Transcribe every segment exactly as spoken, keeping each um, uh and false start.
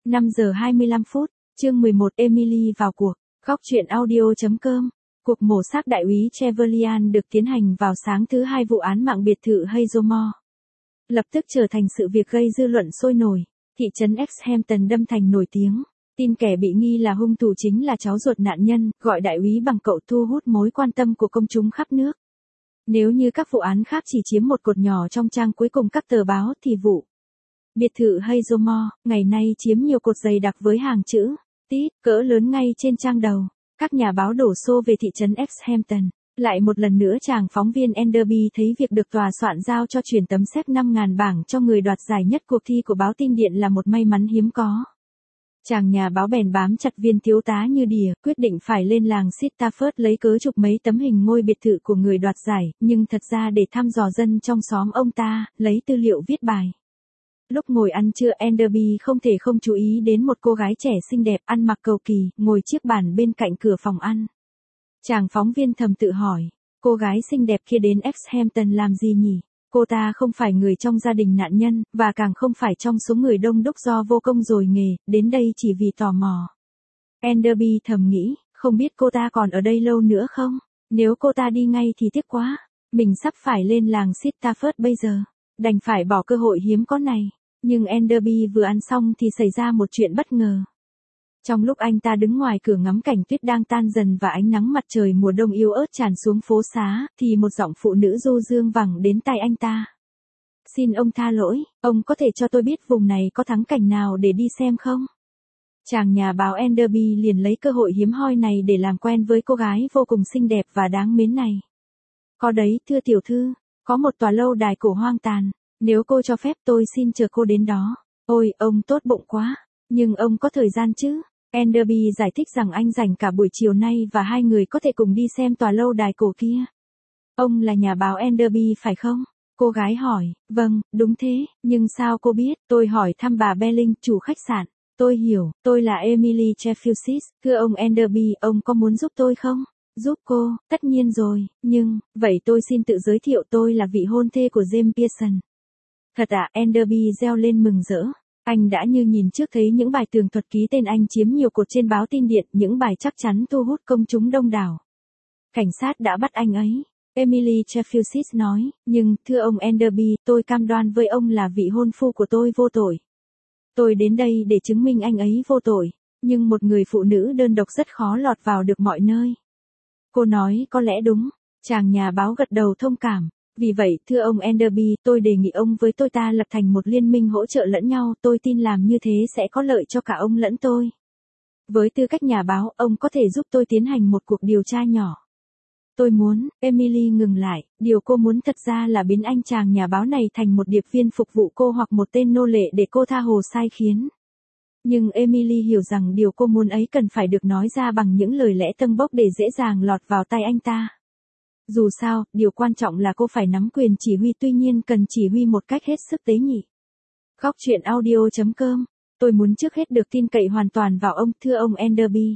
năm giờ hai mươi lăm phút, chương mười một Emily vào cuộc. Góc truyện audio.com. Cuộc mổ xác đại úy Trevelyan được tiến hành vào sáng thứ hai vụ án mạng biệt thự Hazlemore. Lập tức trở thành sự việc gây dư luận sôi nổi. Thị trấn Exhampton đâm thành nổi tiếng. Tin kẻ bị nghi là hung thủ chính là cháu ruột nạn nhân, gọi đại úy bằng cậu thu hút mối quan tâm của công chúng khắp nước. Nếu như các vụ án khác chỉ chiếm một cột nhỏ trong trang cuối cùng các tờ báo thì vụ biệt thự Hazlemore ngày nay chiếm nhiều cột dày đặc với hàng chữ tít cỡ lớn ngay trên trang đầu. Các nhà báo đổ xô về thị trấn Exhampton. Lại một lần nữa chàng phóng viên Enderby thấy việc được tòa soạn giao cho chuyển tấm séc năm nghìn bảng cho người đoạt giải nhất cuộc thi của báo Tin Điện là một may mắn hiếm có. Chàng nhà báo bèn bám chặt viên thiếu tá như đỉa, quyết định phải lên làng Stafford lấy cớ chụp mấy tấm hình ngôi biệt thự của người đoạt giải, nhưng thật ra để thăm dò dân trong xóm ông ta, lấy tư liệu viết bài. Lúc ngồi ăn trưa Enderby không thể không chú ý đến một cô gái trẻ xinh đẹp ăn mặc cầu kỳ, ngồi chiếc bàn bên cạnh cửa phòng ăn. Chàng phóng viên thầm tự hỏi, cô gái xinh đẹp kia đến Exhampton làm gì nhỉ? Cô ta không phải người trong gia đình nạn nhân, và càng không phải trong số người đông đúc do vô công rồi nghề, đến đây chỉ vì tò mò. Enderby thầm nghĩ, không biết cô ta còn ở đây lâu nữa không? Nếu cô ta đi ngay thì tiếc quá. Mình sắp phải lên làng Stafford bây giờ. Đành phải bỏ cơ hội hiếm có này. Nhưng Enderby vừa ăn xong thì xảy ra một chuyện bất ngờ. Trong lúc anh ta đứng ngoài cửa ngắm cảnh tuyết đang tan dần và ánh nắng mặt trời mùa đông yếu ớt tràn xuống phố xá, thì một giọng phụ nữ du dương vẳng đến tai anh ta. Xin ông tha lỗi, ông có thể cho tôi biết vùng này có thắng cảnh nào để đi xem không? Chàng nhà báo Enderby liền lấy cơ hội hiếm hoi này để làm quen với cô gái vô cùng xinh đẹp và đáng mến này. Có đấy, thưa tiểu thư, có một tòa lâu đài cổ hoang tàn, nếu cô cho phép tôi xin chờ cô đến đó. Ôi, ông tốt bụng quá, nhưng ông có thời gian chứ? Enderby giải thích rằng anh rảnh cả buổi chiều nay và hai người có thể cùng đi xem tòa lâu đài cổ kia. Ông là nhà báo Enderby phải không? Cô gái hỏi, vâng, đúng thế, nhưng sao cô biết? Tôi hỏi thăm bà Belling, chủ khách sạn. Tôi hiểu, tôi là Emily Trefilsis, thưa ông Enderby, ông có muốn giúp tôi không? Giúp cô, tất nhiên rồi, nhưng, vậy tôi xin tự giới thiệu tôi là vị hôn thê của James Pearson. Thật à, Enderby reo lên mừng rỡ. Anh đã như nhìn trước thấy những bài tường thuật ký tên anh chiếm nhiều cột trên báo Tin Điện, những bài chắc chắn thu hút công chúng đông đảo. Cảnh sát đã bắt anh ấy. Emily Trefilsis nói, nhưng, thưa ông Enderby, tôi cam đoan với ông là vị hôn phu của tôi vô tội. Tôi đến đây để chứng minh anh ấy vô tội, nhưng một người phụ nữ đơn độc rất khó lọt vào được mọi nơi. Cô nói có lẽ đúng, chàng nhà báo gật đầu thông cảm. Vì vậy, thưa ông Enderby, tôi đề nghị ông với tôi ta lập thành một liên minh hỗ trợ lẫn nhau, tôi tin làm như thế sẽ có lợi cho cả ông lẫn tôi. Với tư cách nhà báo, ông có thể giúp tôi tiến hành một cuộc điều tra nhỏ. Tôi muốn, Emily ngừng lại, điều cô muốn thật ra là biến anh chàng nhà báo này thành một điệp viên phục vụ cô hoặc một tên nô lệ để cô tha hồ sai khiến. Nhưng Emily hiểu rằng điều cô muốn ấy cần phải được nói ra bằng những lời lẽ tâng bốc để dễ dàng lọt vào tay anh ta. Dù sao, điều quan trọng là cô phải nắm quyền chỉ huy, tuy nhiên cần chỉ huy một cách hết sức tế nhị. Góc truyện audio.com. Tôi muốn trước hết được tin cậy hoàn toàn vào ông, thưa ông Enderby.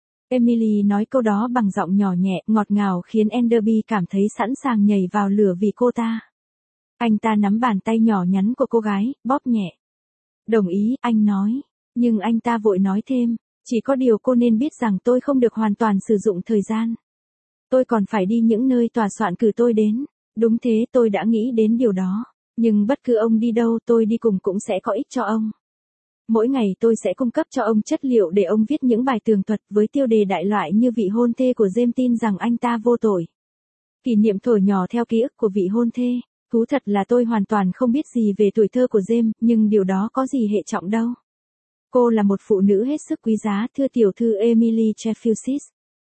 Emily nói câu đó bằng giọng nhỏ nhẹ, ngọt ngào khiến Enderby cảm thấy sẵn sàng nhảy vào lửa vì cô ta. Anh ta nắm bàn tay nhỏ nhắn của cô gái, bóp nhẹ. Đồng ý, anh nói. Nhưng anh ta vội nói thêm, chỉ có điều cô nên biết rằng tôi không được hoàn toàn sử dụng thời gian. Tôi còn phải đi những nơi tòa soạn cử tôi đến. Đúng thế, tôi đã nghĩ đến điều đó. Nhưng bất cứ ông đi đâu tôi đi cùng cũng sẽ có ích cho ông. Mỗi ngày tôi sẽ cung cấp cho ông chất liệu để ông viết những bài tường thuật với tiêu đề đại loại như vị hôn thê của James tin rằng anh ta vô tội. Kỷ niệm thổi nhỏ theo ký ức của vị hôn thê. Thú thật là tôi hoàn toàn không biết gì về tuổi thơ của James, nhưng điều đó có gì hệ trọng đâu. Cô là một phụ nữ hết sức quý giá, thưa tiểu thư Emily Trefilsis.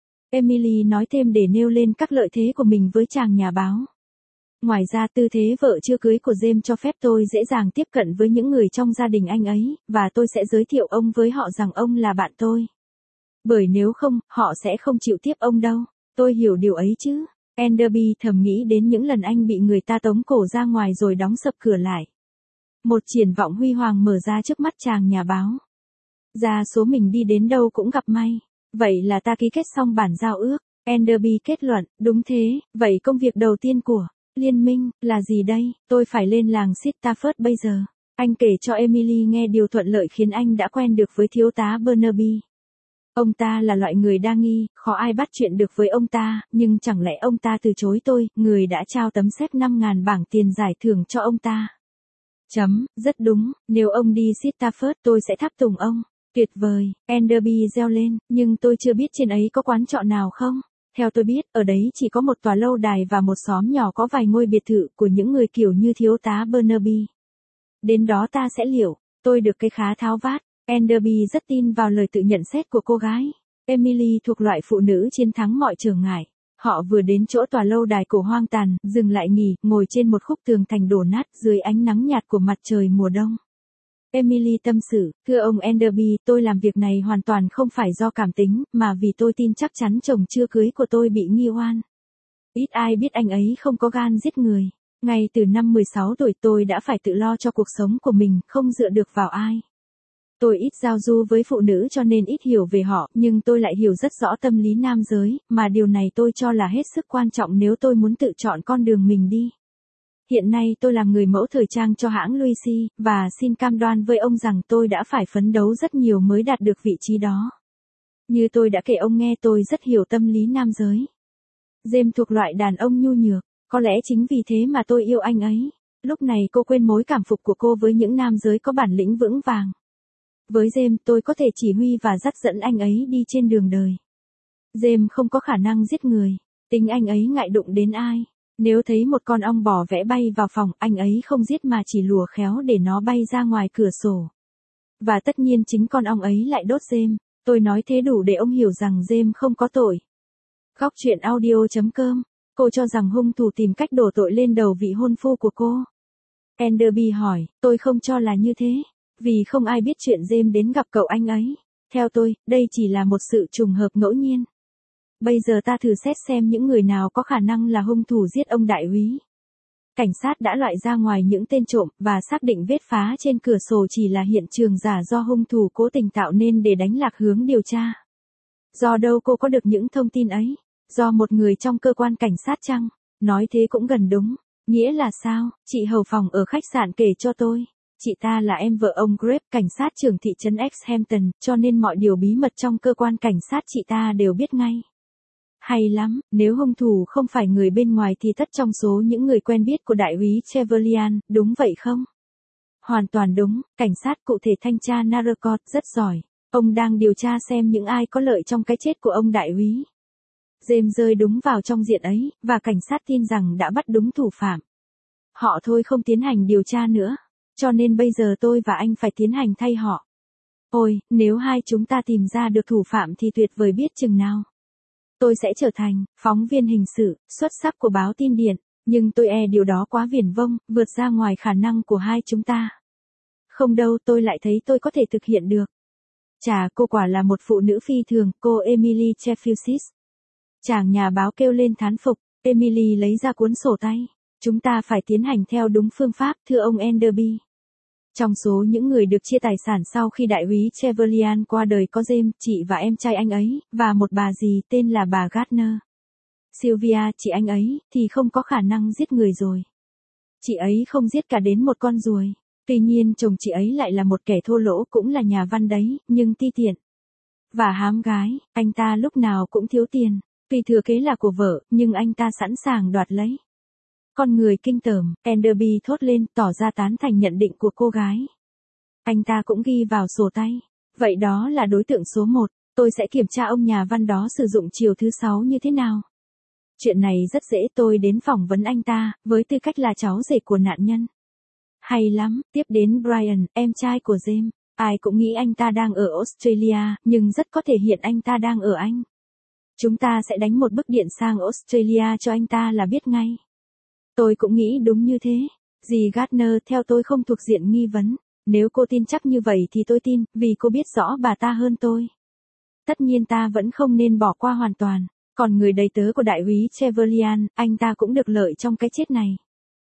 Emily nói thêm để nêu lên các lợi thế của mình với chàng nhà báo. Ngoài ra, tư thế vợ chưa cưới của James cho phép tôi dễ dàng tiếp cận với những người trong gia đình anh ấy, và tôi sẽ giới thiệu ông với họ rằng ông là bạn tôi. Bởi nếu không, họ sẽ không chịu tiếp ông đâu. Tôi hiểu điều ấy chứ. Enderby thầm nghĩ đến những lần anh bị người ta tống cổ ra ngoài rồi đóng sập cửa lại. Một triển vọng huy hoàng mở ra trước mắt chàng nhà báo. Ra số mình đi đến đâu cũng gặp may. Vậy là ta ký kết xong bản giao ước. Enderby kết luận, đúng thế, vậy công việc đầu tiên của liên minh là gì đây? Tôi phải lên làng Stafford bây giờ. Anh kể cho Emily nghe điều thuận lợi khiến anh đã quen được với thiếu tá Burnaby. Ông ta là loại người đa nghi, khó ai bắt chuyện được với ông ta, nhưng chẳng lẽ ông ta từ chối tôi, người đã trao tấm séc năm ngàn bảng tiền giải thưởng cho ông ta. Chấm, rất đúng, nếu ông đi Stafford tôi sẽ tháp tùng ông. Tuyệt vời, Enderby reo lên, nhưng tôi chưa biết trên ấy có quán trọ nào không? Theo tôi biết, ở đấy chỉ có một tòa lâu đài và một xóm nhỏ có vài ngôi biệt thự của những người kiểu như thiếu tá Burnaby. Đến đó ta sẽ liệu, tôi được cái khá tháo vát. Enderby rất tin vào lời tự nhận xét của cô gái. Emily thuộc loại phụ nữ chiến thắng mọi trở ngại. Họ vừa đến chỗ tòa lâu đài cổ hoang tàn, dừng lại nghỉ, ngồi trên một khúc tường thành đổ nát dưới ánh nắng nhạt của mặt trời mùa đông. Emily tâm sự, thưa ông Enderby, tôi làm việc này hoàn toàn không phải do cảm tính, mà vì tôi tin chắc chắn chồng chưa cưới của tôi bị nghi oan. Ít ai biết anh ấy không có gan giết người. Ngay từ năm mười sáu tuổi tôi đã phải tự lo cho cuộc sống của mình, không dựa được vào ai. Tôi ít giao du với phụ nữ cho nên ít hiểu về họ, nhưng tôi lại hiểu rất rõ tâm lý nam giới, mà điều này tôi cho là hết sức quan trọng nếu tôi muốn tự chọn con đường mình đi. Hiện nay tôi làm người mẫu thời trang cho hãng Louis, và xin cam đoan với ông rằng tôi đã phải phấn đấu rất nhiều mới đạt được vị trí đó. Như tôi đã kể ông nghe, tôi rất hiểu tâm lý nam giới. James thuộc loại đàn ông nhu nhược, có lẽ chính vì thế mà tôi yêu anh ấy. Lúc này cô quên mối cảm phục của cô với những nam giới có bản lĩnh vững vàng. Với James tôi có thể chỉ huy và dắt dẫn anh ấy đi trên đường đời. James không có khả năng giết người, tính anh ấy ngại đụng đến ai. Nếu thấy một con ong bò vẽ bay vào phòng, anh ấy không giết mà chỉ lùa khéo để nó bay ra ngoài cửa sổ. Và tất nhiên chính con ong ấy lại đốt James. Tôi nói thế đủ để ông hiểu rằng James không có tội. Góc truyện audio chấm com. Cô cho rằng hung thủ tìm cách đổ tội lên đầu vị hôn phu của cô. Enderby hỏi, tôi không cho là như thế. Vì không ai biết chuyện James đến gặp cậu anh ấy. Theo tôi, đây chỉ là một sự trùng hợp ngẫu nhiên. Bây giờ ta thử xét xem những người nào có khả năng là hung thủ giết ông đại úy. Cảnh sát đã loại ra ngoài những tên trộm, và xác định vết phá trên cửa sổ chỉ là hiện trường giả do hung thủ cố tình tạo nên để đánh lạc hướng điều tra. Do đâu cô có được những thông tin ấy? Do một người trong cơ quan cảnh sát chăng? Nói thế cũng gần đúng. Nghĩa là sao? Chị hầu phòng ở khách sạn kể cho tôi. Chị ta là em vợ ông Grape, cảnh sát trưởng thị trấn Exhampton, cho nên mọi điều bí mật trong cơ quan cảnh sát chị ta đều biết ngay. Hay lắm, nếu hung thủ không phải người bên ngoài thì tất trong số những người quen biết của đại úy Trevelyan, đúng vậy không? Hoàn toàn đúng, cảnh sát cụ thể thanh tra Narcot rất giỏi. Ông đang điều tra xem những ai có lợi trong cái chết của ông đại úy. James rơi đúng vào trong diện ấy, và cảnh sát tin rằng đã bắt đúng thủ phạm. Họ thôi không tiến hành điều tra nữa. Cho nên bây giờ tôi và anh phải tiến hành thay họ. Ôi, nếu hai chúng ta tìm ra được thủ phạm thì tuyệt vời biết chừng nào. Tôi sẽ trở thành phóng viên hình sự xuất sắc của báo tin điện, nhưng tôi e điều đó quá viển vông, vượt ra ngoài khả năng của hai chúng ta. Không đâu, tôi lại thấy tôi có thể thực hiện được. Chà, cô quả là một phụ nữ phi thường, cô Emily Sheffield. Chàng nhà báo kêu lên thán phục. Emily lấy ra cuốn sổ tay. Chúng ta phải tiến hành theo đúng phương pháp, thưa ông Enderby. Trong số những người được chia tài sản sau khi đại úy Trevelyan qua đời có James, chị và em trai anh ấy, và một bà dì tên là bà Gardner. Sylvia, chị anh ấy, thì không có khả năng giết người rồi. Chị ấy không giết cả đến một con ruồi. Tuy nhiên chồng chị ấy lại là một kẻ thô lỗ, cũng là nhà văn đấy, nhưng ti tiện. Và hám gái, anh ta lúc nào cũng thiếu tiền. Tuy thừa kế là của vợ, nhưng anh ta sẵn sàng đoạt lấy. Con người kinh tởm, Enderby thốt lên, tỏ ra tán thành nhận định của cô gái. Anh ta cũng ghi vào sổ tay. Vậy đó là đối tượng số một, tôi sẽ kiểm tra ông nhà văn đó sử dụng chiều thứ sáu như thế nào. Chuyện này rất dễ, tôi đến phỏng vấn anh ta, với tư cách là cháu rể của nạn nhân. Hay lắm, tiếp đến Brian, em trai của James. Ai cũng nghĩ anh ta đang ở Australia, nhưng rất có thể hiện anh ta đang ở Anh. Chúng ta sẽ đánh một bức điện sang Australia cho anh ta là biết ngay. Tôi cũng nghĩ đúng như thế. Dì Gardner theo tôi không thuộc diện nghi vấn. Nếu cô tin chắc như vậy thì tôi tin, vì cô biết rõ bà ta hơn tôi. Tất nhiên ta vẫn không nên bỏ qua hoàn toàn. Còn người đầy tớ của đại úy Trevelyan, anh ta cũng được lợi trong cái chết này.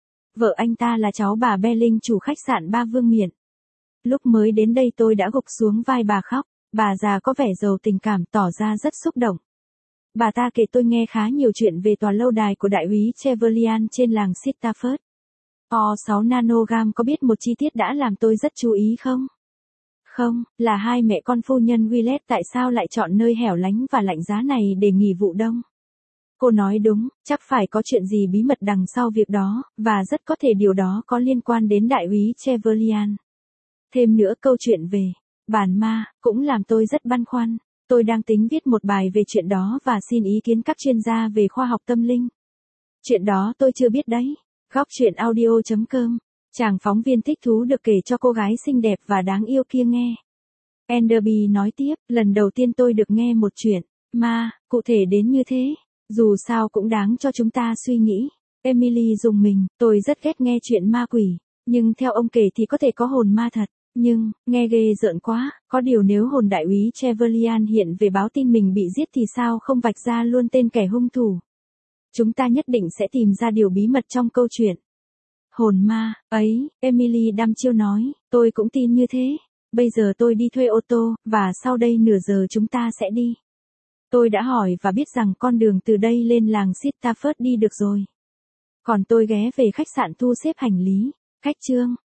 Vợ anh ta là cháu bà Belling, chủ khách sạn Ba Vương Miện. Lúc mới đến đây tôi đã gục xuống vai bà khóc. Bà già có vẻ giàu tình cảm, tỏ ra rất xúc động. Bà ta kể tôi nghe khá nhiều chuyện về tòa lâu đài của đại úy Trevelyan trên làng Stafford. O sáu nanogam có biết một chi tiết đã làm tôi rất chú ý không? Không, là hai mẹ con phu nhân Willett tại sao lại chọn nơi hẻo lánh và lạnh giá này để nghỉ vụ đông? Cô nói đúng, chắc phải có chuyện gì bí mật đằng sau việc đó, và rất có thể điều đó có liên quan đến đại úy Trevelyan. Thêm nữa câu chuyện về bản ma cũng làm tôi rất băn khoăn. Tôi đang tính viết một bài về chuyện đó và xin ý kiến các chuyên gia về khoa học tâm linh. Chuyện đó tôi chưa biết đấy. Góc truyện audio chấm com. Chàng phóng viên thích thú được kể cho cô gái xinh đẹp và đáng yêu kia nghe. Enderby nói tiếp, lần đầu tiên tôi được nghe một chuyện ma, cụ thể đến như thế. Dù sao cũng đáng cho chúng ta suy nghĩ. Emily dùng mình, tôi rất ghét nghe chuyện ma quỷ. Nhưng theo ông kể thì có thể có hồn ma thật. Nhưng, nghe ghê rợn quá, có điều nếu hồn đại úy Trevelyan hiện về báo tin mình bị giết thì sao không vạch ra luôn tên kẻ hung thủ? Chúng ta nhất định sẽ tìm ra điều bí mật trong câu chuyện. Hồn ma, ấy, Emily đăm chiêu nói, tôi cũng tin như thế. Bây giờ tôi đi thuê ô tô, và sau đây nửa giờ chúng ta sẽ đi. Tôi đã hỏi và biết rằng con đường từ đây lên làng Stafford đi được rồi. Còn tôi ghé về khách sạn thu xếp hành lý. Khách trương.